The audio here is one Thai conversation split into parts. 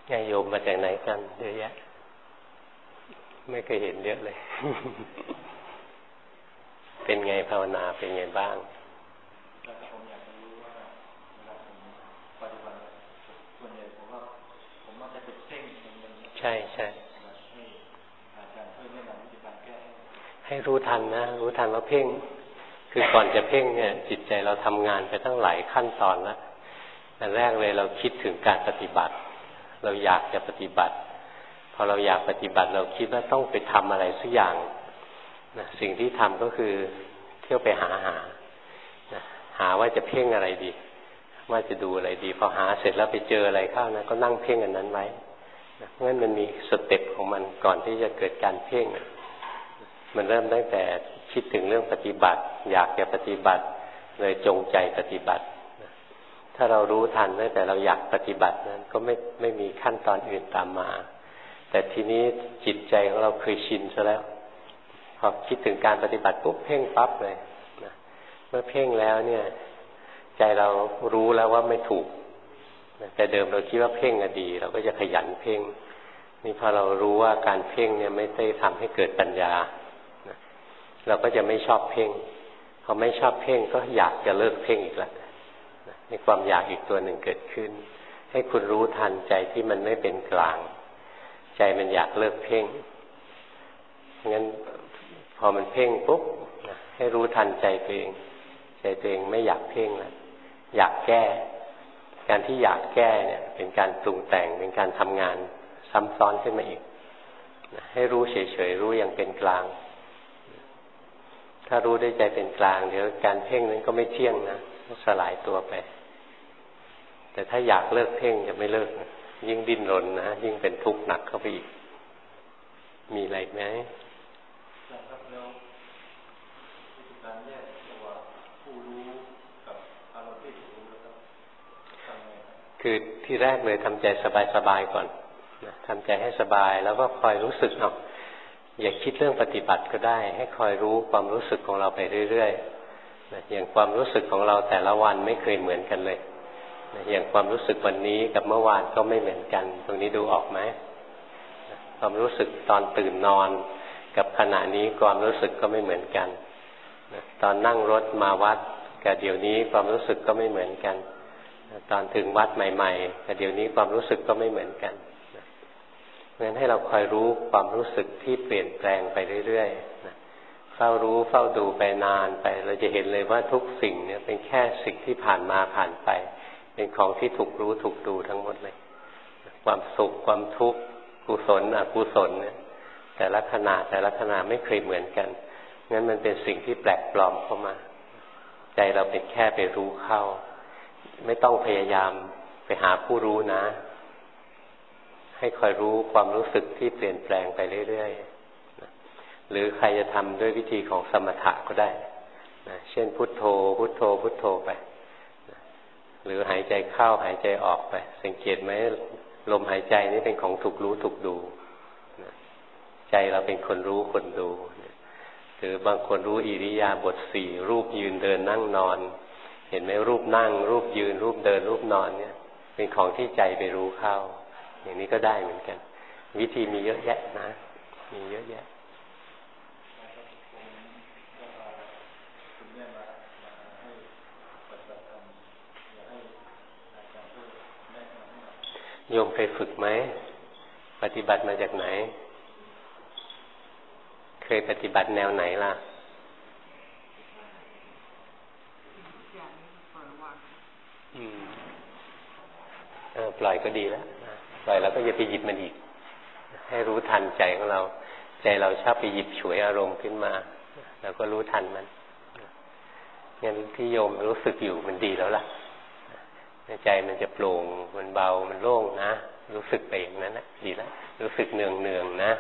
ไงโยมมาจากไหนกันเยอะแยะไม่เคยเห็นเยอะเลย เป็นไงภาวนาเป็นไงบ้างผมอยากจะรู้ว่าเวลาผมปฏิบัติส่วนใหญ่ผมว่าผมมักจะติดเพ่งใช่ใช่ให้อาจารย์ช่วยแนะนำวิธีการแก้ให้รู้ทันนะรู้ทันว่าเพ่งคือก่อนจะเพ่งเนี่ยจิตใจเราทำงานไปตั้งหลายขั้นตอนแล้วอันแรกเลยเราคิดถึงการปฏิบัติเราอยากจะปฏิบัติพอเราอยากปฏิบัติเราคิดว่าต้องไปทำอะไรสักอย่างนะสิ่งที่ทำก็คือเที่ยวไปหานะหาว่าจะเพ่งอะไรดีว่าจะดูอะไรดีพอหาเสร็จแล้วไปเจออะไรเข้านะก็นั่งเพ่งอันนั้นไว้นะเพราะฉะนั้นมันมีสเต็ปของมันก่อนที่จะเกิดการเพ่งมันเริ่มตั้งแต่คิดถึงเรื่องปฏิบัติอยากจะปฏิบัติเลยจงใจปฏิบัติถ้าเรารู้ทันตั้งแต่เราอยากปฏิบัตินั้นก็ไม่มีขั้นตอนอื่นตามมาแต่ทีนี้จิตใจของเราเคยชินซะแล้วพอคิดถึงการปฏิบัติปุ๊บเพ่งปั๊บเลยนะเมื่อเพ่งแล้วเนี่ยใจเรารู้แล้วว่าไม่ถูกแต่เดิมเราคิดว่าเพ่งดีเราก็จะขยันเพ่งนี่พอเรารู้ว่าการเพ่งเนี่ยไม่ได้ทำให้เกิดปัญญาเราก็จะไม่ชอบเพ่งพอไม่ชอบเพ่งก็อยากจะเลิกเพ่งอีกแล้วมีความอยากอีกตัวหนึ่งเกิดขึ้นให้คุณรู้ทันใจที่มันไม่เป็นกลางใจมันอยากเลิกเพ่งงั้นพอมันเพ่งปุ๊บให้รู้ทันใจตัวเองใจตัวเองไม่อยากเพ่งแล้วอยากแก้การที่อยากแก้เนี่ยเป็นการปรุงแต่งเป็นการทำงานซ้ำซ้อนขึ้นมาอีกให้รู้เฉยๆรู้อย่างเป็นกลางถ้ารู้ด้วยใจเป็นกลางเดี๋ยวการเพ่งนั้นก็ไม่เที่ยงนะสลายตัวไปแต่ถ้าอยากเลิกเพ่งจะไม่เลิกยิ่งดิ้นรนนะยิ่งเป็นทุกข์หนักเข้าไปอีกมีอะไรไหมคือที่แรกเลยทำใจสบายๆก่อนนะทำใจให้สบายแล้วก็คอยรู้สึกเอาอย่าคิดเรื่องปฏิบัติก็ได้ให้คอยรู้ความรู้สึกของเราไปเรื่อยๆนะอย่างความรู้สึกของเราแต่ละวันไม่เคยเหมือนกันเลยนะอย่างความรู้สึกวันนี้กับเมื่อวานก็ไม่เหมือนกันตรงนี้ดูออกไหมนะความรู้สึกตอนตื่นนอนกับขณะนี้ความรู้สึกก็ไม่เหมือนกันนะตอนนั่งรถมาวัดกับเดี๋ยวนี้ความรู้สึกก็ไม่เหมือนกันตอนถึงวัดใหม่ๆแต่เดี๋ยวนี้ความรู้สึกก็ไม่เหมือนกันเพราะฉะนั้นให้เราคอยรู้ความรู้สึกที่เปลี่ยนแปลงไปเรื่อยๆเฝ้ารู้เฝ้าดูไปนานไปเราจะเห็นเลยว่าทุกสิ่งเนี่ยเป็นแค่สิ่งที่ผ่านมาผ่านไปเป็นของที่ถูกรู้ถูกดูทั้งหมดเลยความสุขความทุกข์กุศลอกุศลเนี่ยแต่ละขณะไม่เคยเหมือนกันงั้นมันเป็นสิ่งที่แปลกปลอมเข้ามาใจเราเป็นแค่ไปรู้เข้าไม่ต้องพยายามไปหาผู้รู้นะให้คอยรู้ความรู้สึกที่เปลี่ยนแปลงไปเรื่อยๆหรือใครจะทำด้วยวิธีของสมถะก็ได้นะเช่นพุทโธพุทโธพุทโธไปหรือหายใจเข้าหายใจออกไปสังเกตไหมลมหายใจนี่เป็นของถูกรู้ถูกดูใจเราเป็นคนรู้คนดูหรือบางคนรู้อิริยาบถสี่รูปยืนเดินนั่งนอนเห็นไหมรูปนั่งรูปยืนรูปเดินรูปนอนเนี่ยเป็นของที่ใจไปรู้เข้าอย่างนี้ก็ได้เหมือนกันวิธีมีเยอะแยะนะมีเยอะแยะโยมเคยฝึกไหมปฏิบัติมาจากไหนเคยปฏิบัติแนวไหนล่ะปล่อยก็ดีแล้วปล่อยแล้วก็อย่าไปหยิบมันอีกให้รู้ทันใจของเราใจเราชอบไปหยิบฉวยอารมณ์ขึ้นมาแล้วก็รู้ทันมันงั้นที่โยมรู้สึกอยู่มันดีแล้วล่ะใจมันจะโปร่งมันเบามันโล่งนะรู้สึกไปอย่างนั้นนะดีแล้วรู้สึกเนืองๆนะ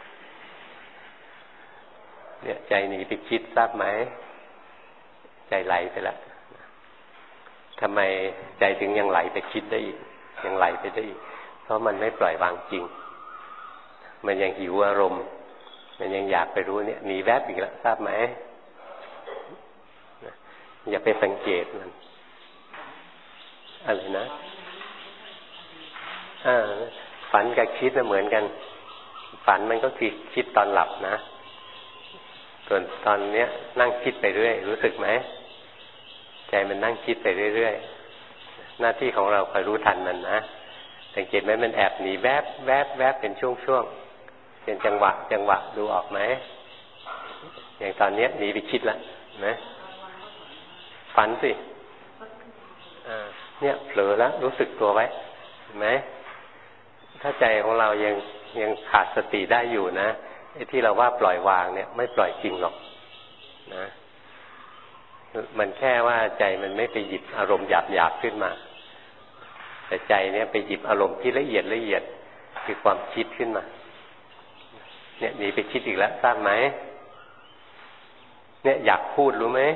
เนี่ยใจหนีไปคิดทราบไหมใจไหลไปแล้วทำไมใจถึงยังไหลไปคิดได้อีกยังไหลไปได้อีกเพราะมันไม่ปล่อยวางจริงมันยังหิวอารมณ์มันยังอยากไปรู้เนี่ยหนีแวบอีกแล้วทราบไหมอย่าไปสังเกตมันอะไรนะฝันกับคิดน่ะเหมือนกันฝันมันก็คือคิดตอนหลับนะส่วนตอนเนี้ยนั่งคิดไปเรื่อยรู้สึกไหมใจมันนั่งคิดไปเรื่อยๆหน้าที่ของเราคอยรู้ทันมันนะสังเกตไหมมันแอบหนีแวบแวบแวบเป็นช่วงๆเป็นจังหวะดูออกไหมอย่างตอนเนี้ยหนีไปคิดแล้วนะฝันสิเนี่ยเผลอแล้วรู้สึกตัวไว้เห็นไหมถ้าใจของเรายังขาดสติได้อยู่นะไอ้ที่เราว่าปล่อยวางเนี่ยไม่ปล่อยจริงหรอกนะมันแค่ว่าใจมันไม่ไปหยิบอารมณ์หยาบขึ้นมาแต่ใจเนี่ยไปหยิบอารมณ์ที่ละเอียดคือความคิดขึ้นมาเนี่ยหนีไปคิดอีกแล้วทราบไหมเนี่ยอยากพูดรู้ไหม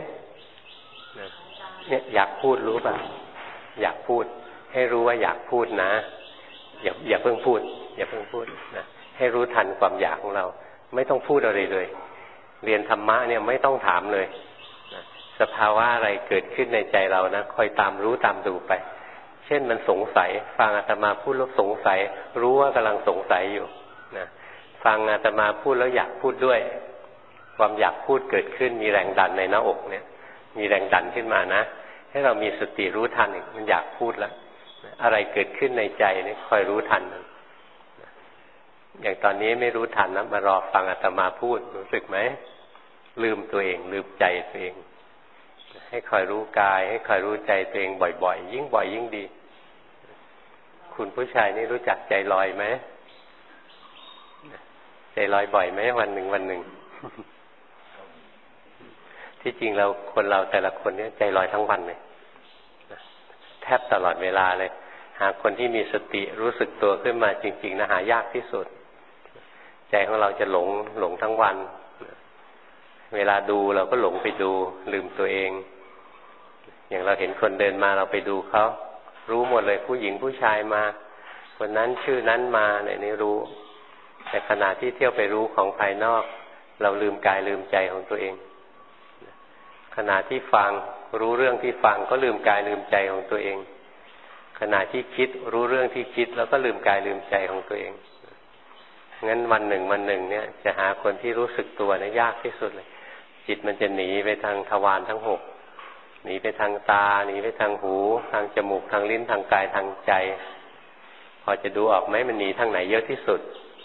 เนี่ยอยากพูดรู้ป่ะอยากพูดให้รู้ว่าอยากพูดนะอย่าเพิ่งพูดนะให้รู้ทันความอยากของเราไม่ต้องพูดอะไรเลยเรียนธรรมะเนี่ยไม่ต้องถามเลยนะสภาวะอะไรเกิดขึ้นในใจเรานะคอยตามรู้ตามดูไปเช่นมันสงสัยฟังอาตมาพูดแล้วสงสัยรู้ว่ากำลังสงสัยอยู่นะฟังอาตมาพูดแล้วอยากพูดด้วยความอยากพูดเกิดขึ้นมีแรงดันในหน้าอกเนี่ยมีแรงดันขึ้นมานะให้เรามีสติรู้ทันมันอยากพูดแล้วอะไรเกิดขึ้นในใจนี่คอยรู้ทันมันอย่างตอนนี้ไม่รู้ทันนะมารอฟังอาตมาพูดรู้สึกไหมลืมตัวเองลืมใจตัวเองให้คอยรู้กายให้คอยรู้ใจตัวเองบ่อยๆยิ่งบ่อยยิ่งดีคุณผู้ชายนี่รู้จักใจลอยไหมใจลอยบ่อยไหมวันหนึ่ง ที่จริงเราคนเราแต่ละคนเนี่ยใจลอยทั้งวันเลยแทบตลอดเวลาเลยหาคนที่มีสติรู้สึกตัวขึ้นมาจริงๆนะหายากที่สุดใจของเราจะหลงทั้งวันเวลาดูเราก็หลงไปดูลืมตัวเองอย่างเราเห็นคนเดินมาเราไปดูเขารู้หมดเลยผู้หญิงผู้ชายมาคนนั้นชื่อนั้นมาในนี้รู้แต่ขณะที่เที่ยวไปรู้ของภายนอกเราลืมกายลืมใจของตัวเองขณะที่ฟังรู้เรื่องที่ฟังก็ลืมกายลืมใจของตัวเองขณะที่คิดรู้เรื่องที่คิดแล้วก็ลืมกายลืมใจของตัวเองงั้นวันหนึ่งเนี่ยจะหาคนที่รู้สึกตัวเนี่ยยากที่สุดเลยจิตมันจะหนีไปทางทวารทั้งหกหนีไปทางตาหนีไปทางหูทางจมูกทางลิ้นทางกายทางใจพอจะดูออกไหมมันหนีทางไหนเยอะที่สุด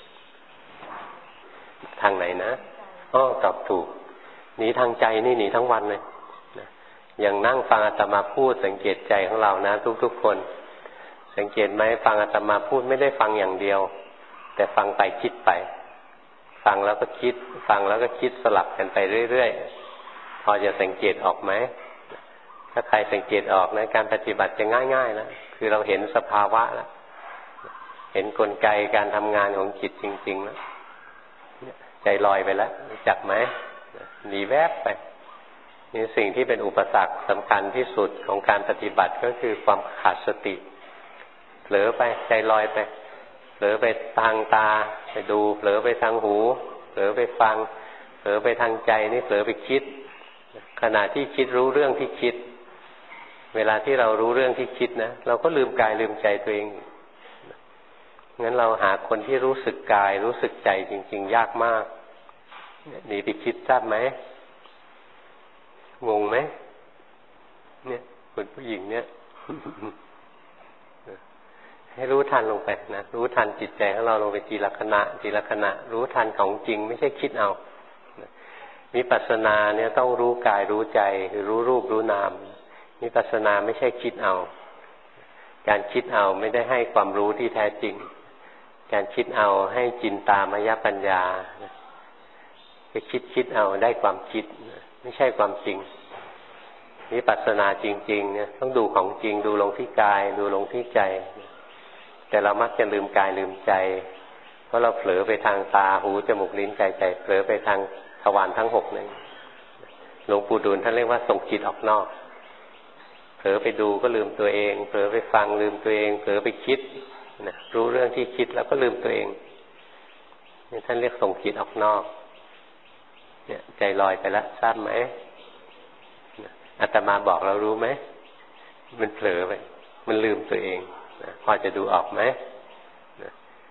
ทางไหนนะตอบถูกหนีทางใจนี่หนีทั้งวันเลยอย่างนั่งฟังอาตมาพูดสังเกตใจของเรานะทุกๆคนสังเกตไหมฟังอาตมาพูดไม่ได้ฟังอย่างเดียวแต่ฟังไปคิดไปฟังแล้วก็คิดฟังแล้วก็คิดสลับกันไปเรื่อยๆพอจะสังเกตออกไหมถ้าใครสังเกตออกนะการปฏิบัติจะง่ายๆนะคือเราเห็นสภาวะแล้วเห็นกลไกการทำงานของจิตจริงๆแล้วใจลอยไปแล้วรู้จักไหมหนีแวบไปนี่สิ่งที่เป็นอุปสรรคสำคัญที่สุดของการปฏิบัติก็คือความขาดสติเผลอไปใจลอยไปเผลอไปทางตาไปดูเผลอไปทางหูเผลอไปฟังเผลอไปทางใจนี่เผลอไปคิดขณะที่คิดรู้เรื่องที่คิดเวลาที่เรารู้เรื่องที่คิดนะเราก็ลืมกายลืมใจตัวเองงั้นเราหาคนที่รู้สึกกายรู้สึกใจจริงๆยากมากหนีไปคิดทราบไหมงงไหมเนี่ยคนผู้หญิงเนี่ย ให้รู้ทันลงไปนะรู้ทันจิตใจของเราลงไปทีละขณะรู้ทันของจริงไม่ใช่คิดเอาวิปัสสนาเนี่ยต้องรู้กายรู้ใจคือรู้รูปรู้นามวิปัสสนาไม่ใช่คิดเอาการคิดเอาไม่ได้ให้ความรู้ที่แท้จริงการคิดเอาให้จินตามยปัญญาก็คิดเอาได้ความคิดไม่ใช่ความจริงวิปัสสนาจริงๆเนี่ยต้องดูของจริงดูลงที่กายดูลงที่ใจแต่เรามักจะลืมกายลืมใจเพราะเราเผลอไปทางตาหูจมูกลิ้นกายใจเผลอไปทางทวารทั้งหกนั่นหลวงปู่ดูลท่านเรียกว่าส่งจิตออกนอกเผลอไปดูก็ลืมตัวเองเผลอไปฟังลืมตัวเองเผลอไปคิดนะรู้เรื่องที่คิดแล้วก็ลืมตัวเองนี่ท่านเรียกส่งจิตออกนอกเนี่ยใจลอยไปแล้วทราบไหมอาตมาบอกเรารู้ไหมมันเผลอไปมันลืมตัวเองนะพอจะดูออกไหมนะ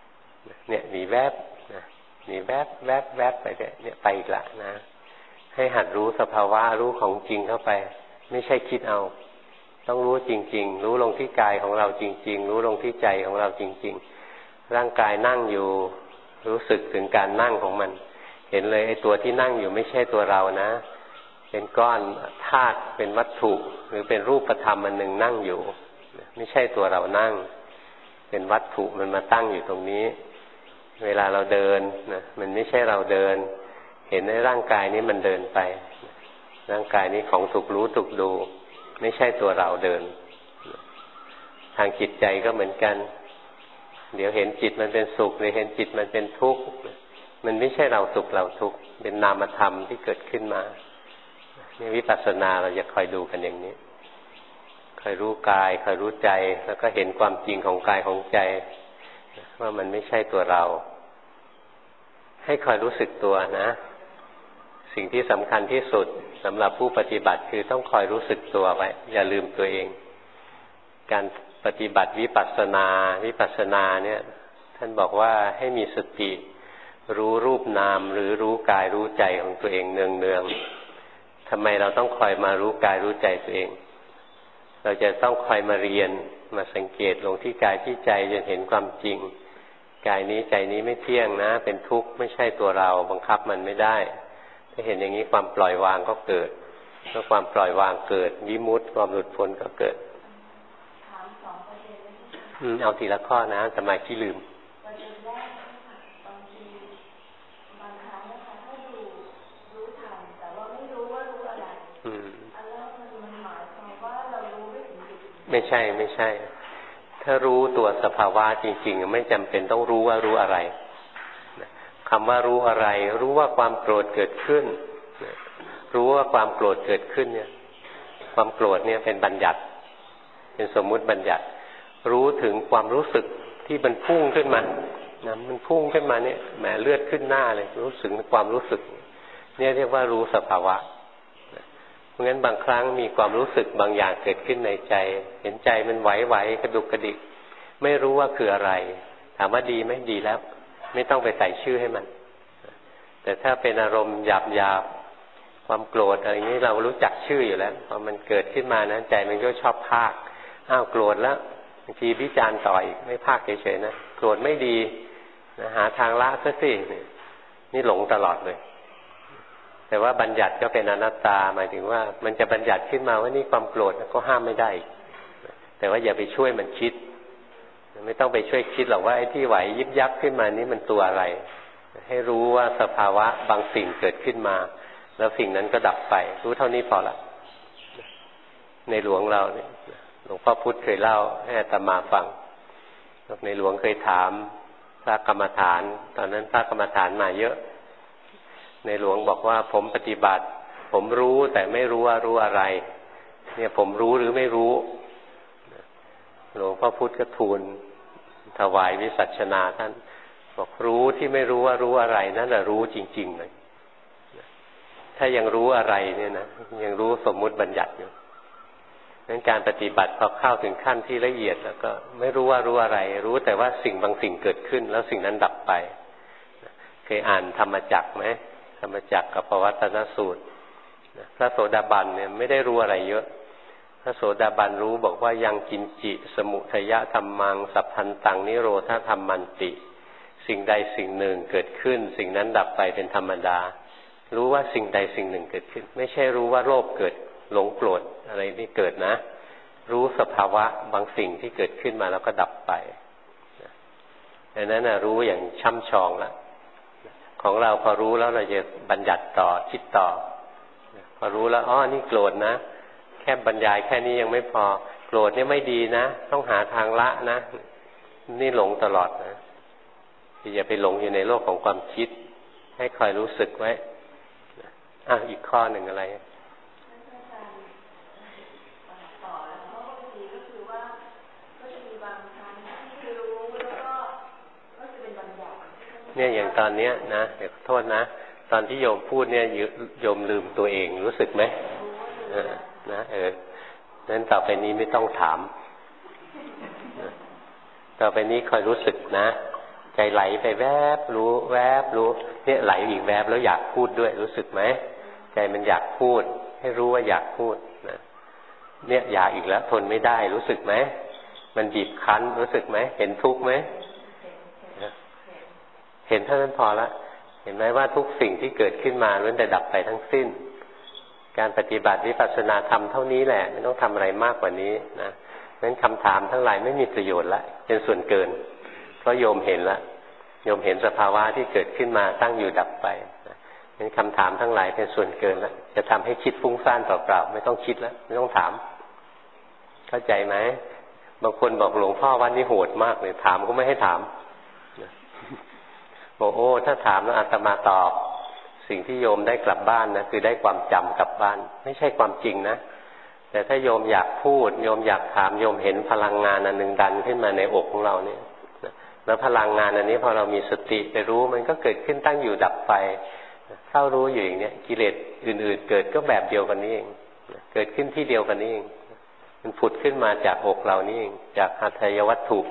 เนี่ยมีแวบนะมีแวบแวบแวบไปเนี่ยไปอีกละนะให้หัดรู้สภาวะรู้ของจริงเข้าไปไม่ใช่คิดเอาต้องรู้จริงๆรู้ลงที่กายของเราจริงๆรู้ลงที่ใจของเราจริงๆร่างกายนั่งอยู่รู้สึกถึงการนั่งของมันเห็นเลยไอ้ตัวที่นั่งอยู่ไม่ใช่ตัวเรานะเป็นก้อนธาตุเป็นวัตถุหรือเป็นรูปธรรมอันหนึ่งนั่งอยู่ไม่ใช่ตัวเรานั่งเป็นวัตถุมันมาตั้งอยู่ตรงนี้เวลาเราเดินนะมันไม่ใช่เราเดินเห็นในร่างกายนี้มันเดินไปร่างกายนี้ของถูกรู้ถูกดูไม่ใช่ตัวเราเดินทางจิตใจก็เหมือนกันเดี๋ยวเห็นจิตมันเป็นสุขหรือเห็นจิตมันเป็นทุกข์มันไม่ใช่เราสุขเราทุกข์เป็นนามธรรมที่เกิดขึ้นมาในวิปัสสนาเราจะคอยดูกันอย่างนี้คอยรู้กายคอยรู้ใจแล้วก็เห็นความจริงของกายของใจว่ามันไม่ใช่ตัวเราให้คอยรู้สึกตัวนะสิ่งที่สำคัญที่สุดสำหรับผู้ปฏิบัติคือต้องคอยรู้สึกตัวไว้อย่าลืมตัวเองการปฏิบัติวิปัสสนาเนี่ยท่านบอกว่าให้มีสติรู้รูปนามหรือรู้กายรู้ใจของตัวเองเนืองๆทำไมเราต้องคอยมารู้กายรู้ใจตัวเองเราจะต้องคอยมาเรียนมาสังเกตลงที่กายที่ใจจนเห็นความจริงกายนี้ใจนี้ไม่เที่ยงนะเป็นทุกข์ไม่ใช่ตัวเราบังคับมันไม่ได้ถ้าเห็นอย่างนี้ความปล่อยวางก็เกิดเมื่อความปล่อยวางเกิดวิมุตติความหลุดพ้นก็เกิดเอาทีละข้อนะสมาธิลืมไม่ใช่ถ้ารู้ตัวสภาวะจริงๆไม่จำเป็นต้องรู้ว่ารู้อะไรคำว่ารู้อะไรรู้ว่าความโกรธเกิดขึ้นรู้ว่าความโกรธเกิดขึ้นเนี่ยความโกรธเนี่ยเป็นบัญญัติเป็นสมมุติบัญญัติรู้ถึงความรู้สึกที่มันพุ่งขึ้นมานะมันพุ่งขึ้นมาเนี่ยแหมเลือดขึ้นหน้าเลยรู้สึกความรู้สึกเนี่ยเรียกว่ารู้สภาวะเพราะงั้นบางครั้งมีความรู้สึกบางอย่างเกิดขึ้นในใจเห็นใจมันไหวๆกระดุกกระดิกไม่รู้ว่าคืออะไรถามว่าดีไหมดีแล้วไม่ต้องไปใส่ชื่อให้มันแต่ถ้าเป็นอารมณ์หยาบๆความโกรธอะไรนี้เรารู้จักชื่ออยู่แล้วพอมันเกิดขึ้นมานะใจมันก็ชอบพากอ้าวโกรธแล้วบางทีวิจารณ์ต่ออีกไม่พากเฉยๆนะโกรธไม่ดีนะหาทางละซะสินี่หลงตลอดเลยแต่ว่าบัญญัติก็เป็นอนัตตาหมายถึงว่ามันจะบัญญัติขึ้นมาว่านี่ความโกรธก็ห้ามไม่ได้แต่ว่าอย่าไปช่วยมันคิดไม่ต้องไปช่วยคิดหรอกว่าไอ้ที่ไหวยิบยับขึ้นมานี่มันตัวอะไรให้รู้ว่าสภาวะบางสิ่งเกิดขึ้นมาแล้วสิ่งนั้นก็ดับไปรู้เท่านี้พอละในหลวงเราเนี่ยหลวงพ่อพุธเคยเล่าให้อาตมาฟังในหลวงเคยถามพระกรรมฐานตอนนั้นพระกรรมฐานมาเยอะในหลวงบอกว่าผมปฏิบัติผมรู้แต่ไม่รู้ว่ารู้อะไรเนี่ยผมรู้หรือไม่รู้หลวงพ่อพุธก็ทูลถวายวิสัชนาท่านบอกรู้ที่ไม่รู้ว่ารู้อะไรนั่นแหละรู้จริงๆเลยถ้ายังรู้อะไรเนี่ยนะยังรู้สมมุติบัญญัติอยู่งั้นการปฏิบัติพอเข้าถึงขั้นที่ละเอียดแล้วก็ไม่รู้ว่ารู้อะไรรู้แต่ว่าสิ่งบางสิ่งเกิดขึ้นแล้วสิ่งนั้นดับไปเคยอ่านธรรมจักรไหมธรรมจักรกับปวัตตนสูตรพระโสดาบันเนี่ยไม่ได้รู้อะไรเยอะพระโสดาบันรู้บอกว่ายังกินจิสมุทัยธรรมังสัพพันตังนิโรธธรรมันติสิ่งใดสิ่งหนึ่งเกิดขึ้นสิ่งนั้นดับไปเป็นธรรมดารู้ว่าสิ่งใดสิ่งหนึ่งเกิดขึ้นไม่ใช่รู้ว่าโลภเกิดหลงโกรธอะไรนี่เกิดนะรู้สภาวะบางสิ่งที่เกิดขึ้นมาแล้วก็ดับไปดังนั้นรู้อย่างช่ำชองแล้วของเราพอรู้แล้วเราจะบัญญัติต่อคิดต่อพอรู้แล้วอ๋อนี่โกรธนะแค่บรรยายแค่นี้ยังไม่พอโกรธนี่ไม่ดีนะต้องหาทางละนะนี่หลงตลอดนะอย่าไปหลงอยู่ในโลกของความคิดให้คอยรู้สึกไว้อีกข้อหนึ่งอะไรเนี่ยอย่างตอนเนี้ยนะเดี๋ยวโทษนะตอนที่โยมพูดเนี่ยโยมลืมตัวเองรู้สึกไหมนะนั้นต่อไปนี้ไม่ต้องถามต่อไปนี้คอยรู้สึกนะใจไหลไปแวบรู้แวบรู้เนี่ยไหลอีกแวบแล้วอยากพูดด้วยรู้สึกไหมใจมันอยากพูดให้รู้ว่าอยากพูดนะเนี่ยอยากอีกแล้วทนไม่ได้รู้สึกไหมมันบีบคั้นรู้สึกไหมเห็นทุกข์ไหมเห็นเท่านั้นพอละเห็นไหมว่าทุกสิ่งที่เกิดขึ้นมาล้วนแต่ดับไปทั้งสิ้นการปฏิบัติวิปัสสนาธรรมเท่านี้แหละไม่ต้องทำอะไรมากกว่านี้นะงั้นคำถามทั้งหลายไม่มีประโยชน์ละเป็นส่วนเกินเพราะโยมเห็นละโยมเห็นสภาวะที่เกิดขึ้นมาตั้งอยู่ดับไปงั้นคำถามทั้งหลายเป็นส่วนเกินละจะทำให้คิดฟุ้งซ่านเปล่าๆไม่ต้องคิดแล้วไม่ต้องถามเข้าใจไหมบางคนบอกหลวงพ่อวันนี้โหดมากเลยถามก็ไม่ให้ถามบอกโอ้ถ้าถามแล้วอาตมาตอบสิ่งที่โยมได้กลับบ้านนะคือได้ความจำกลับบ้านไม่ใช่ความจริงนะแต่ถ้าโยมอยากพูดโยมอยากถามโยมเห็นพลังงานอันหนึ่งดันขึ้นมาในอกของเราเนี่ยแล้วพลังงานอันนี้พอเรามีสติไปรู้มันก็เกิดขึ้นตั้งอยู่ดับไปเข้ารู้อยู่อย่างเนี้ยกิเลสอื่นๆเกิดก็แบบเดียวกันนี้เองเกิดขึ้นที่เดียวกันนี้เองมันผุดขึ้นมาจากอกเรานี่เองจากหัตถยวัตถุ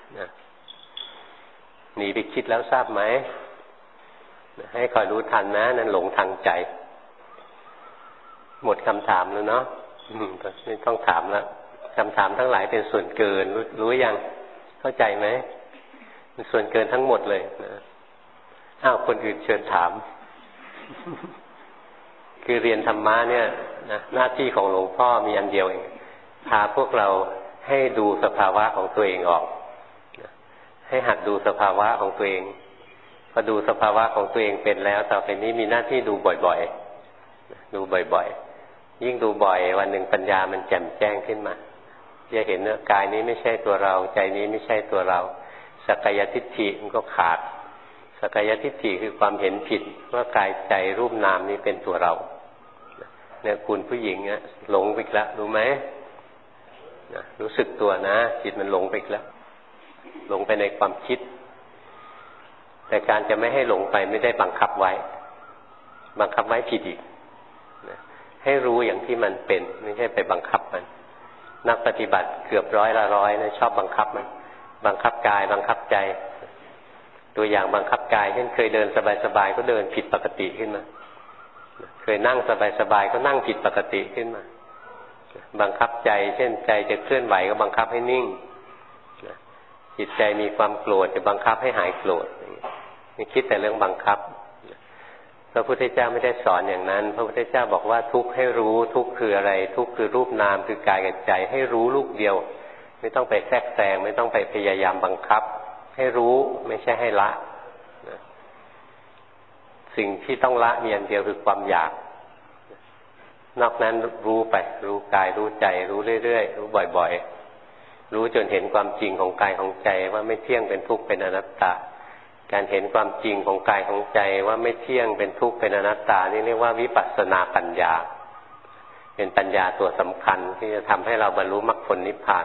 หนีไปคิดแล้วทราบไหมให้คอยรู้ทันนะนั่นหลงทางใจหมดคำถามแล้วเนาะไม่ต้องถามแล้วคำถามทั้งหลายเป็นส่วนเกินรู้ยังเข้าใจไหมเป็นส่วนเกินทั้งหมดเลยนะอ้าวคนอื่นเชิญถามคือเรียนธรรมะเนี่ยนะหน้าที่ของหลวงพ่อมีอันเดียวเองพาพวกเราให้ดูสภาวะของตัวเองออกให้หัดดูสภาวะของตัวเองพอดูสภาวะของตัวเองเป็นแล้วต่อไปนี้มีหน้าที่ดูบ่อยๆดูบ่อยๆยิ่งดูบ่อยวันหนึ่งปัญญามันแจ่มแจ้งขึ้นมาจะเห็นว่ากายนี้ไม่ใช่ตัวเราใจนี้ไม่ใช่ตัวเราสักกายทิฏฐิมันก็ขาดสักกายทิฏฐิคือความเห็นผิดว่ากายใจรูปนามนี้เป็นตัวเราเนี่ยคุณผู้หญิงเนี่ยหลงไปแล้วรู้ไหมรู้สึกตัวนะจิตมันหลงไปแล้วหลงไปในความคิดแต่การจะไม่ให้หลงไปไม่ได้บังคับไว้บังคับไว้ผิดอีกให้รู้อย่างที่มันเป็นไม่ใช่ไปบังคับมันนักปฏิบัติเกือบ100 ละ 100นะชอบบังคับมันบังคับกายบังคับใจตัวอย่างบังคับกายเช่นเคยเดินสบายๆก็เดินผิดปกติขึ้นมาเคยนั่งสบายๆก็นั่งผิดปกติขึ้นมาบังคับใจเช่นใจจะเคลื่อนไหวก็บังคับให้นิ่งจิตใจมีความโกรธจะบังคับให้หายโกรธนี่คิดแต่เรื่องบังคับพระพุทธเจ้าไม่ได้สอนอย่างนั้นพระพุทธเจ้าบอกว่าทุกข์ให้รู้ทุกข์คืออะไรทุกข์คือรูปนามคือกายกับใจให้รู้ลูกเดียวไม่ต้องไปแทรกแซงไม่ต้องไปพยายามบังคับให้รู้ไม่ใช่ให้ละสิ่งที่ต้องละมีอันเดียวคือความอยากนอกนั้นรู้ไปรู้กายรู้ใจรู้เรื่อยๆรู้บ่อยๆรู้จนเห็นความจริงของกายของใจว่าไม่เที่ยงเป็นทุกข์เป็นอนัตตาการเห็นความจริงของกายของใจว่าไม่เที่ยงเป็นทุกข์เป็นอนัตตานี่เรียกว่าวิปัสสนาปัญญาเป็นปัญญาตัวสำคัญที่จะทำให้เราบรรลุมรรคผลนิพพาน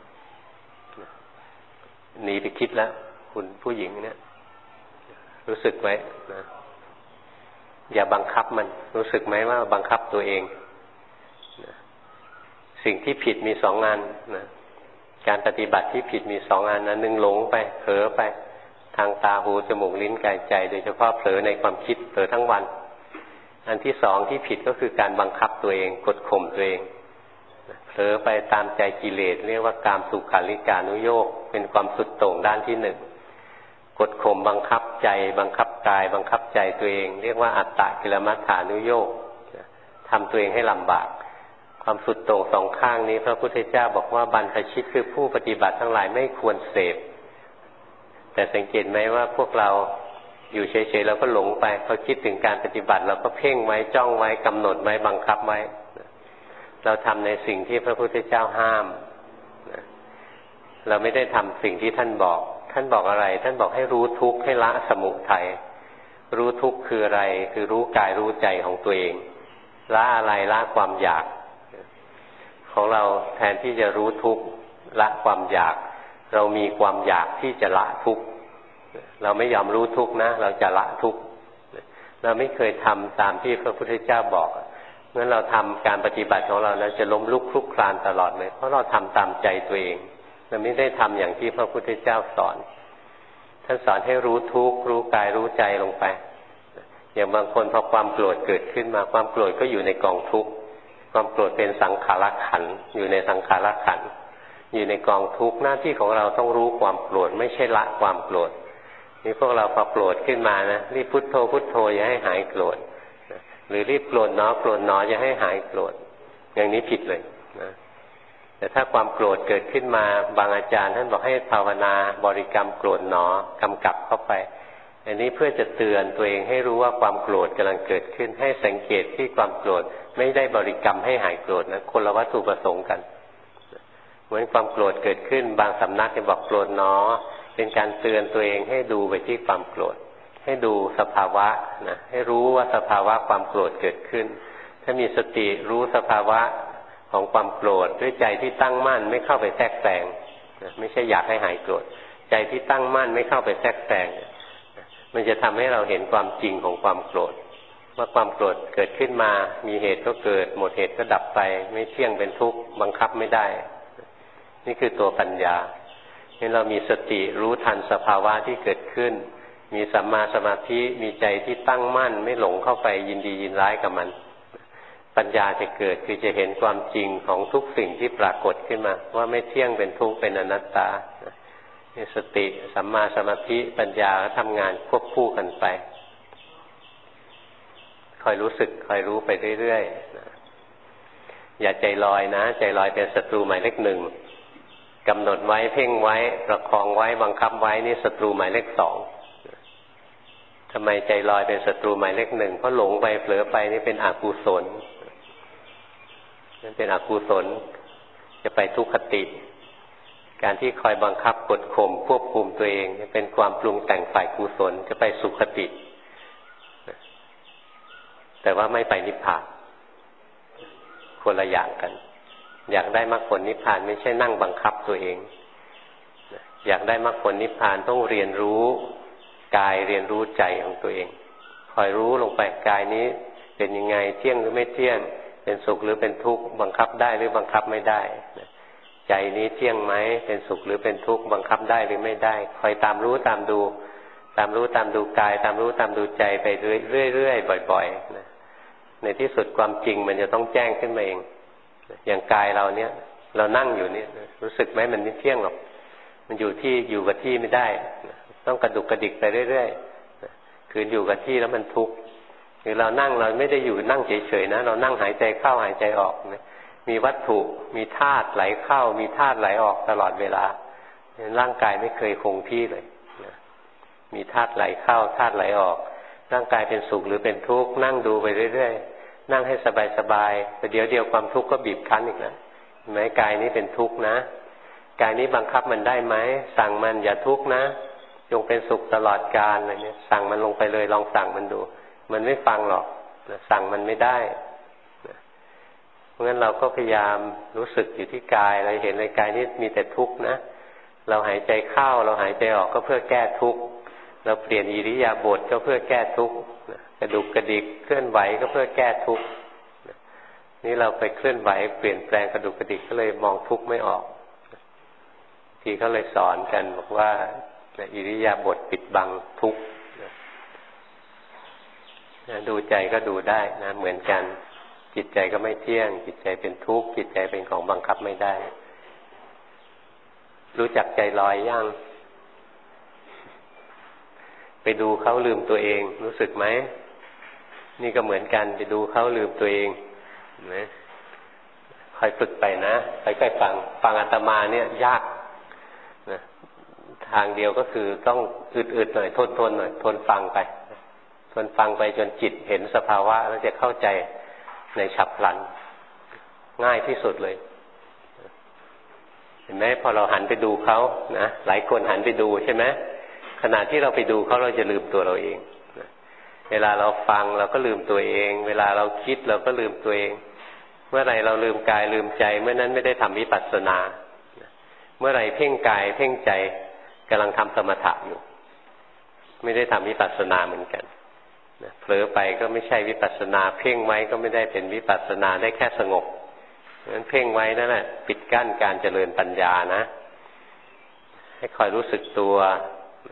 หนีไปคิดแล้วคุณผู้หญิงเนี่ยรู้สึกไว้นะอย่าบังคับมันรู้สึกไหมว่าบังคับตัวเองนะสิ่งที่ผิดมี2 งานนะการปฏิบัติที่ผิดมี2 งานนะ1หลงไปเผลอไปทางตาหูจมูกลิ้นกายใจโดยเฉพาะเผลอในความคิดเผลอทั้งวันอันที่2ที่ผิดก็คือการบังคับตัวเองกดข่มตัวเองเผลอไปตามใจกิเลสเรียกว่ากามสุขาริการุโยคเป็นความสุดโต่งด้านที่1กดข่มบังคับใจบังคับกายบังคับใจตัวเองเรียกว่าอัตตกิลมัฏฐานุโยคทำตัวเองให้ลำบากความสุดโต่ง2 ข้างนี้พระพุทธเจ้าบอกว่าบรรพชิตคือผู้ปฏิบัติทั้งหลายไม่ควรเสพแต่สังเกตไหมว่าพวกเราอยู่เฉยๆเราก็หลงไปพอคิดถึงการปฏิบัติเราก็เพ่งไว้จ้องไว้กำหนดไว้บังคับไว้เราทำในสิ่งที่พระพุทธเจ้าห้ามเราไม่ได้ทำสิ่งที่ท่านบอกอะไรท่านบอกให้รู้ทุกข์ให้ละสมุทัยรู้ทุกข์คืออะไรคือรู้กายรู้ใจของตัวเองละอะไรละความอยากของเราแทนที่จะรู้ทุกข์ละความอยากเรามีความอยากที่จะละทุกข์เราไม่ยอมรู้ทุกข์นะเราจะละทุกข์เราไม่เคยทำตามที่พระพุทธเจ้าบอกงั้นเราทำการปฏิบัติของเราจะล้มลุกคลุกคลานตลอดเลยเพราะเราทำตามใจตัวเองเราไม่ได้ทำอย่างที่พระพุทธเจ้าสอนถ้ท่านสอนให้รู้ทุกข์รู้กายรู้ใจลงไปอย่างบางคนพอความโกรธเกิดขึ้นมาความโกรธก็อยู่ในกองทุกข์ความโกรธเป็นสังขารขันธ์อยู่ในสังขารขันธ์อยู่ในกองทุกข์หน้าที่ของเราต้องรู้ความโกรธไม่ใช่ละความโกรธนี่พวกเราพอโกรธขึ้นมานะรีบพุทโธพุทโธอย่าให้หายโกรธหรือรีบโกรธหนอโกรธหนออย่าให้หายโกรธอย่างนี้ผิดเลยนะแต่ถ้าความโกรธเกิดขึ้นมาบางอาจารย์ท่านบอกให้ภาวนาบริกรรมโกรธหนอกำกับเข้าไปอันนี้เพื่อจะเตือนตัวเองให้รู้ว่าความโกรธกำลังเกิดขึ้นให้สังเกตที่ความโกรธไม่ได้บริกรรมให้หายโกรธนะคนละวัตถุประสงค์กันเหมือนความโกรธเกิดขึ้นบางสำนักจะบอกโกรธหนอเป็นการเตือนตัวเองให้ดูไปที่ความโกรธให้ดูสภาวะนะให้รู้ว่าสภาวะความโกรธเกิดขึ้นถ้ามีสติรู้สภาวะของความโกรธด้วยใจที่ตั้งมั่นไม่เข้าไปแทรกแซงนะไม่ใช่อยากให้หายโกรธใจที่ตั้งมั่นไม่เข้าไปแทรกแซงมันจะทำให้เราเห็นความจริงของความโกรธว่าความโกรธเกิดขึ้นมามีเหตุก็เกิดหมดเหตุก็ดับไปไม่เที่ยงเป็นทุกข์บังคับไม่ได้นี่คือตัวปัญญาให้เรามีสติรู้ทันสภาวะที่เกิดขึ้นมีสัมมาสมาธิมีใจที่ตั้งมั่นไม่หลงเข้าไปยินดียินร้ายกับมันปัญญาจะเกิดคือจะเห็นความจริงของทุกสิ่งที่ปรากฏขึ้นมาว่าไม่เที่ยงเป็นทุกข์เป็นอนัตตาสติสัมมาสมาธิปัญญาทำงานควบคู่กันไปคอยรู้สึกคอยรู้ไปเรื่อยๆอย่าใจลอยนะใจลอยเป็นศัตรูหมายเลขหนึ่งกำหนดไว้เพ่งไว้ประคองไว้บังคับไว้นี่ศัตรูหมายเลขสองทำไมใจลอยเป็นศัตรูหมายเลขหนึ่งเพราะหลงไปเผลอไปนี่เป็นอกุศลนั่นเป็นอกุศลจะไปทุกขติการที่คอยบังคับกดข่มควบคุมตัวเองเป็นความปรุงแต่งฝ่ายกุศลจะไปสุขติแต่ว่าไม่ไปนิพพานคนละอย่างกันอยากได้มรรคผลนิพพานไม่ใช่นั่งบังคับตัวเองอยากได้มรรคผลนิพพานต้องเรียนรู้กายเรียนรู้ใจของตัวเองคอยรู้ลงไปกายนี้เป็นยังไงเที่ยงหรือไม่เที่ยงเป็นสุขหรือเป็นทุกข์บังคับได้หรือบังคับไม่ได้ใจนี้เที่ยงไหมเป็นสุขหรือเป็นทุกข์บังคับได้หรือไม่ได้คอยตามรู้ตามดูตามรู้ตามดูกายตามรู้ตามดูใจไปเรื่อยๆบ่อยๆนะในที่สุดความจริงมันจะต้องแจ้งขึ้นมาเองอย่างกายเราเนี่ยเรานั่งอยู่เนี่ยรู้สึกไหมมันไม่เที่ยงหรอกมันอยู่กับที่ไม่ได้ต้องกระดุกกระดิกไปเรื่อยๆคืออยู่กับที่แล้วมันทุกข์หรือเรานั่งเราไม่ได้อยู่นั่งเฉยๆนะเรานั่งหายใจเข้าหายใจออกนะมีวัตถุมีธาตุไหลเข้ามีธาตุไหลออกตลอดเวลาร่างกายไม่เคยคงที่เลยนะมีธาตุไหลเข้าธาตุไหลออกร่างกายเป็นสุขหรือเป็นทุกข์นั่งดูไปเรื่อยๆนั่งให้สบายๆแต่เดี๋ยวความทุกข์ก็บีบคั้นอีกแล้วเห็นไหมกายนี้เป็นทุกข์นะกายนี้บังคับมันได้ไหมสั่งมันอย่าทุกข์นะจงเป็นสุขตลอดกาลอะไรเนี่ยสั่งมันลงไปเลยลองสั่งมันดูมันไม่ฟังหรอกสั่งมันไม่ได้เพราะงั้นเราก็พยายามรู้สึกอยู่ที่กายเราเห็นในกายนี้มีแต่ทุกข์นะเราหายใจเข้าเราหายใจออกก็เพื่อแก้ทุกข์เราเปลี่ยนอิริยาบถก็เพื่อแก้ทุกข์กระดุกกระดิกเคลื่อนไหวก็เพื่อแก้ทุกข์นี่เราไปเคลื่อนไหวเปลี่ยนแปลงกระดุกกระดิกก็เลยมองทุกข์ไม่ออกทีเขาเลยสอนกันบอกว่าอิริยาบถปิดบังทุกข์ดูใจก็ดูได้นะเหมือนกันจิตใจก็ไม่เที่ยงจิตใจเป็นทุกข์จิตใจเป็นของบังคับไม่ได้รู้จักใจลอยยังไปดูเขาลืมตัวเองรู้สึกไหมนี่ก็เหมือนกันไปดูเขาลืมตัวเองนะคอยฝึกไปนะค่อยๆฟังอาตมาเนี่ยยากนะทางเดียวก็คือต้องอึดๆหน่อยทนหน่อยทนฟังไปทนฟังไปจนจิตเห็นสภาวะแล้วจะเข้าใจในฉับพลันง่ายที่สุดเลยเห็นไหมพอเราหันไปดูเขานะหลายคนหันไปดูใช่ไหมขณะที่เราไปดูเขาเราจะลืมตัวเราเองเวลาเราฟังเราก็ลืมตัวเองเวลาเราคิดเราก็ลืมตัวเองเมื่อไหร่เราลืมกายลืมใจเมื่อนั้นไม่ได้ทำวิปัสสนาเมื่อไหร่เพ่งกายเพ่งใจกำลังทำสมถะอยู่ไม่ได้ทำวิปัสสนาเหมือนกันเผลอไปก็ไม่ใช่วิปัสสนาเพ่งไว้ก็ไม่ได้เป็นวิปัสสนาได้แค่สงบงั้นเพ่งไว้นั่นแหละปิดกั้นการเจริญปัญญานะให้คอยรู้สึกตัว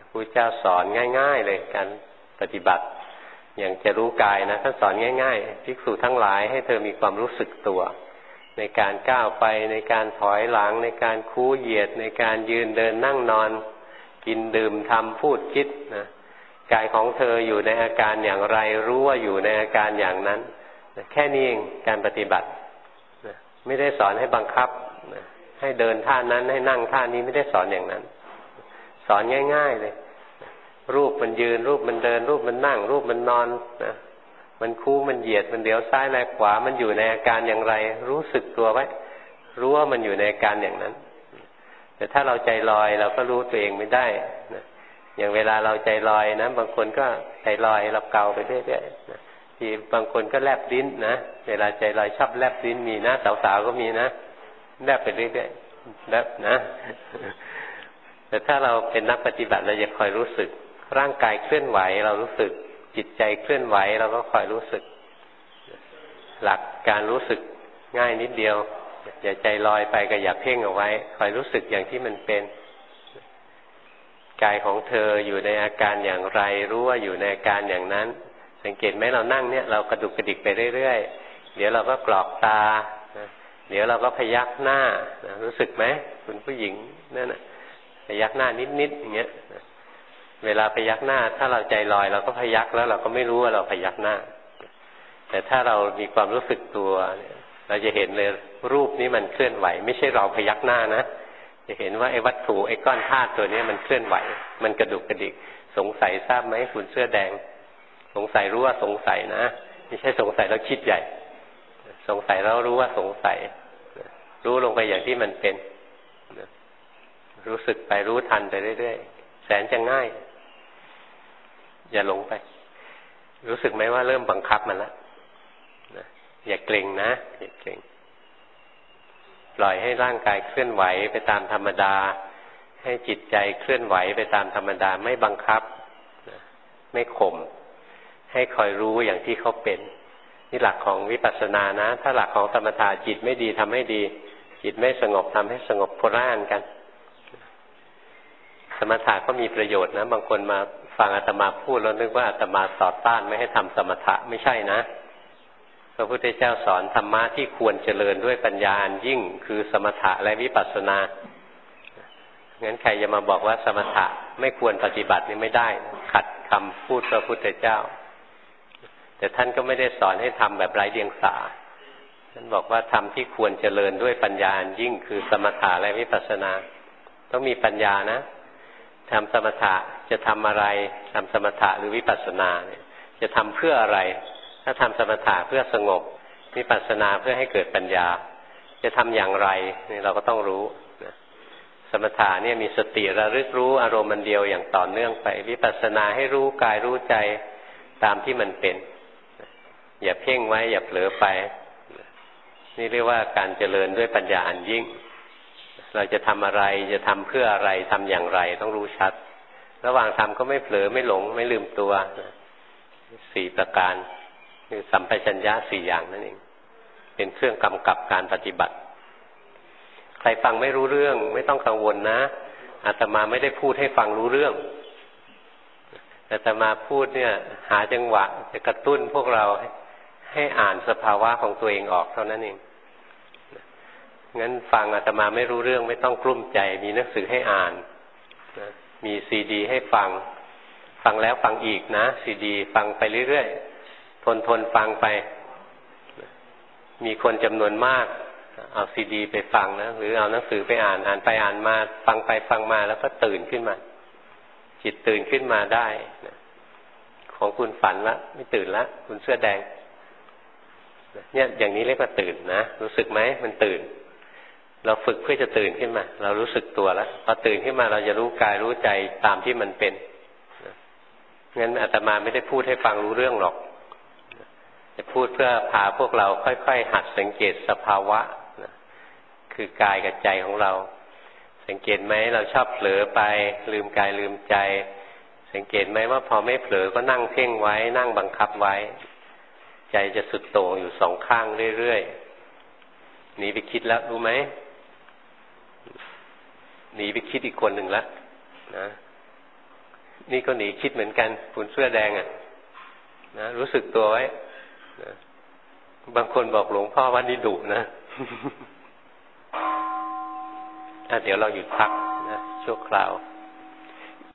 พระเจ้าสอนง่ายๆเลยการปฏิบัติอย่างจะรู้กายนะท่านสอนง่ายๆภิกษุทั้งหลายให้เธอมีความรู้สึกตัวในการก้าวไปในการถอยหลังในการคู้เหยียดในการยืนเดินนั่งนอนกินดื่มทำพูดคิดนะกายของเธออยู่ในอาการอย่างไรรู้ว่าอยู่ในอาการอย่างนั้นแค่นี้เองการปฏิบัติไม่ได้สอนให้บังคับให้เดินท่านั้นให้นั่งท่านี้ไม่ได้สอนอย่างนั้นสอนง่ายๆเลยรูปมันยืนรูปมันเดินรูปมันนั่งรูปมันนอนนะมันคู่มันเหยียดมันเดี๋ยวซ้ายแลขวามันอยู่ในอาการอย่างไรรู้สึกตัวไว้รู้ว่ามันอยู่ในอาการอย่างนั้นแต่ถ้าเราใจลอยเราก็รู้ตัวเองไม่ได้นะอย่างเวลาเราใจลอยนะบางคนก็ใจลอยเราเกาไปเรื่อยๆนะทีบางคนก็แลบลิ้นนะเวลาใจลอยชอบแลบลิ้นมีนะสาวๆก็มีนะแลบไปเรื่อยๆแลบนะแต่ถ้าเราเป็นนักปฏิบัติเราจะคอยรู้สึกร่างกายเคลื่อนไหวเรารู้สึกจิตใจเคลื่อนไหวเราก็คอยรู้สึกหลักการรู้สึกง่ายนิดเดียวอย่าใจลอยไปก็อย่าเพ่งเอาไว้คอยรู้สึกอย่างที่มันเป็นกายของเธออยู่ในอาการอย่างไรรู้ว่าอยู่ในอาการอย่างนั้นสังเกตไหมเรานั่งเนี่ยเรากระดุกกระดิกไปเรื่อยๆเดี๋ยวเราก็กรอกตาเดี๋ยวเราก็พยักหน้ารู้สึกไหมคุณผู้หญิงนั่นน่ะพยักหน้านิดๆอย่างเงี้ยเวลาพยักหน้าถ้าเราใจลอยเราก็พยักแล้วเราก็ไม่รู้ว่าเราพยักหน้าแต่ถ้าเรามีความรู้สึกตัวเราจะเห็นเลยรูปนี้มันเคลื่อนไหวไม่ใช่เราพยักหน้านะจะเห็นว่าไอ้วัตถุไอ้ก้อนธาตุตัวนี้มันเคลื่อนไหวมันกระดุกกระดิกสงสัยทราบไหมคุณเสื้อแดงสงสัยรู้ว่าสงสัยนะไม่ใช่สงสัยแล้วคิดใหญ่สงสัยแล้วรู้ว่าสงสัยรู้ลงไปอย่างที่มันเป็นรู้สึกไปรู้ทันไปเรื่อยๆแสนจะง่ายอย่าหลงไปรู้สึกไหมว่าเริ่มบังคับมันแล้วอย่าเกร็งนะอย่าเกร็งปล่อยให้ร่างกายเคลื่อนไหวไปตามธรรมดาให้จิตใจเคลื่อนไหวไปตามธรรมดาไม่บังคับไม่ข่มให้คอยรู้อย่างที่เขาเป็นนี่หลักของวิปัสสนานะถ้าหลักของสมถะจิตไม่ดีทำให้ดีจิตไม่สงบทำให้สงบโคราชกันสมถะก็มีประโยชน์นะบางคนมาฟังอาตมาพูดแล้วนึกว่าอาตมาต่อต้านไม่ให้ทำสมถะไม่ใช่นะพระพุทธเจ้าสอนธรรมะที่ควรเจริญด้วยปัญญาอันยิ่งคือสมถะและวิปัสสนางั้นใครจะมาบอกว่าสมถะไม่ควรปฏิบัตินี่ไม่ได้ขัดคำพูดพระพุทธเจ้าแต่ท่านก็ไม่ได้สอนให้ทำแบบไร้เดียงสาท่านบอกว่าทำที่ควรเจริญด้วยปัญญาอันยิ่งคือสมถะและวิปัสสนาต้องมีปัญญานะทำสมถะจะทำอะไรทำสมถะหรือวิปัสสนาเนี่ยจะทำเพื่ออะไรถ้าทำสมถะเพื่อสงบวิปัสสนาเพื่อให้เกิดปัญญาจะทำอย่างไรนี่เราก็ต้องรู้นะสมถะเนี่ยมีสติระลึกรู้อารมณ์มันเดียวอย่างต่อเนื่องไปวิปัสสนาให้รู้กายรู้ใจตามที่มันเป็นอย่าเพ่งไว้อย่าเผลอไปนี่เรียกว่าการเจริญด้วยปัญญาอันยิ่งเราจะทำอะไรจะทำเพื่ออะไรทำอย่างไรต้องรู้ชัดระหว่างทำก็ไม่เผลอไม่หลงไม่ลืมตัวสี่ประการคือสัมปชัญญะสี่อย่างนั่นเองเป็นเครื่องกำกับการปฏิบัติใครฟังไม่รู้เรื่องไม่ต้องกังวลนะอาตมาไม่ได้พูดให้ฟังรู้เรื่องอาตมาพูดเนี่ยหาจังหวะจะกระตุ้นพวกเราให้อ่านสภาวะของตัวเองออกเท่านั้นเองงั้นฟังอาตมาไม่รู้เรื่องไม่ต้องกลุ้มใจมีหนังสือให้อ่านมีซีดีให้ฟังฟังแล้วฟังอีกนะซีดีฟังไปเรื่อยๆทนฟังไปมีคนจำนวนมากเอาซีดีไปฟังนะหรือเอาหนังสือไปอ่านไปอ่านมาฟังไปฟังมาแล้วก็ตื่นขึ้นมาจิตตื่นขึ้นมาได้ของคุณฝันละไม่ตื่นละคุณเสื้อแดงเนี่ยอย่างนี้เรียกว่าตื่นนะรู้สึกไหมมันตื่นเราฝึกเพื่อจะตื่นขึ้นมาเรารู้สึกตัวแล้วพอตื่นขึ้นมาเราจะรู้กายรู้ใจตามที่มันเป็นงั้นอาตมาไม่ได้พูดให้ฟังรู้เรื่องหรอกจะพูดเพื่อพาพวกเราค่อยๆหัดสังเกตสภาวะคือกายกับใจของเราสังเกตไหมเราชอบเผลอไปลืมกายลืมใจสังเกตไหมว่าพอไม่เผลอก็นั่งเพ่งไว้นั่งบังคับไว้ใจจะสุดโต่งอยู่สองข้างเรื่อยๆหนีไปคิดแล้วรู้ไหมหนีไปคิดอีกคนหนึ่งแล้วนะนี่ก็หนีคิดเหมือนกันคุณเสื้อแดงอ่ะนะรู้สึกตัวไว้นะบางคนบอกหลวงพ่อว่านี่ดุนะเดี๋ยวเราหยุดพักนะชั่วคราว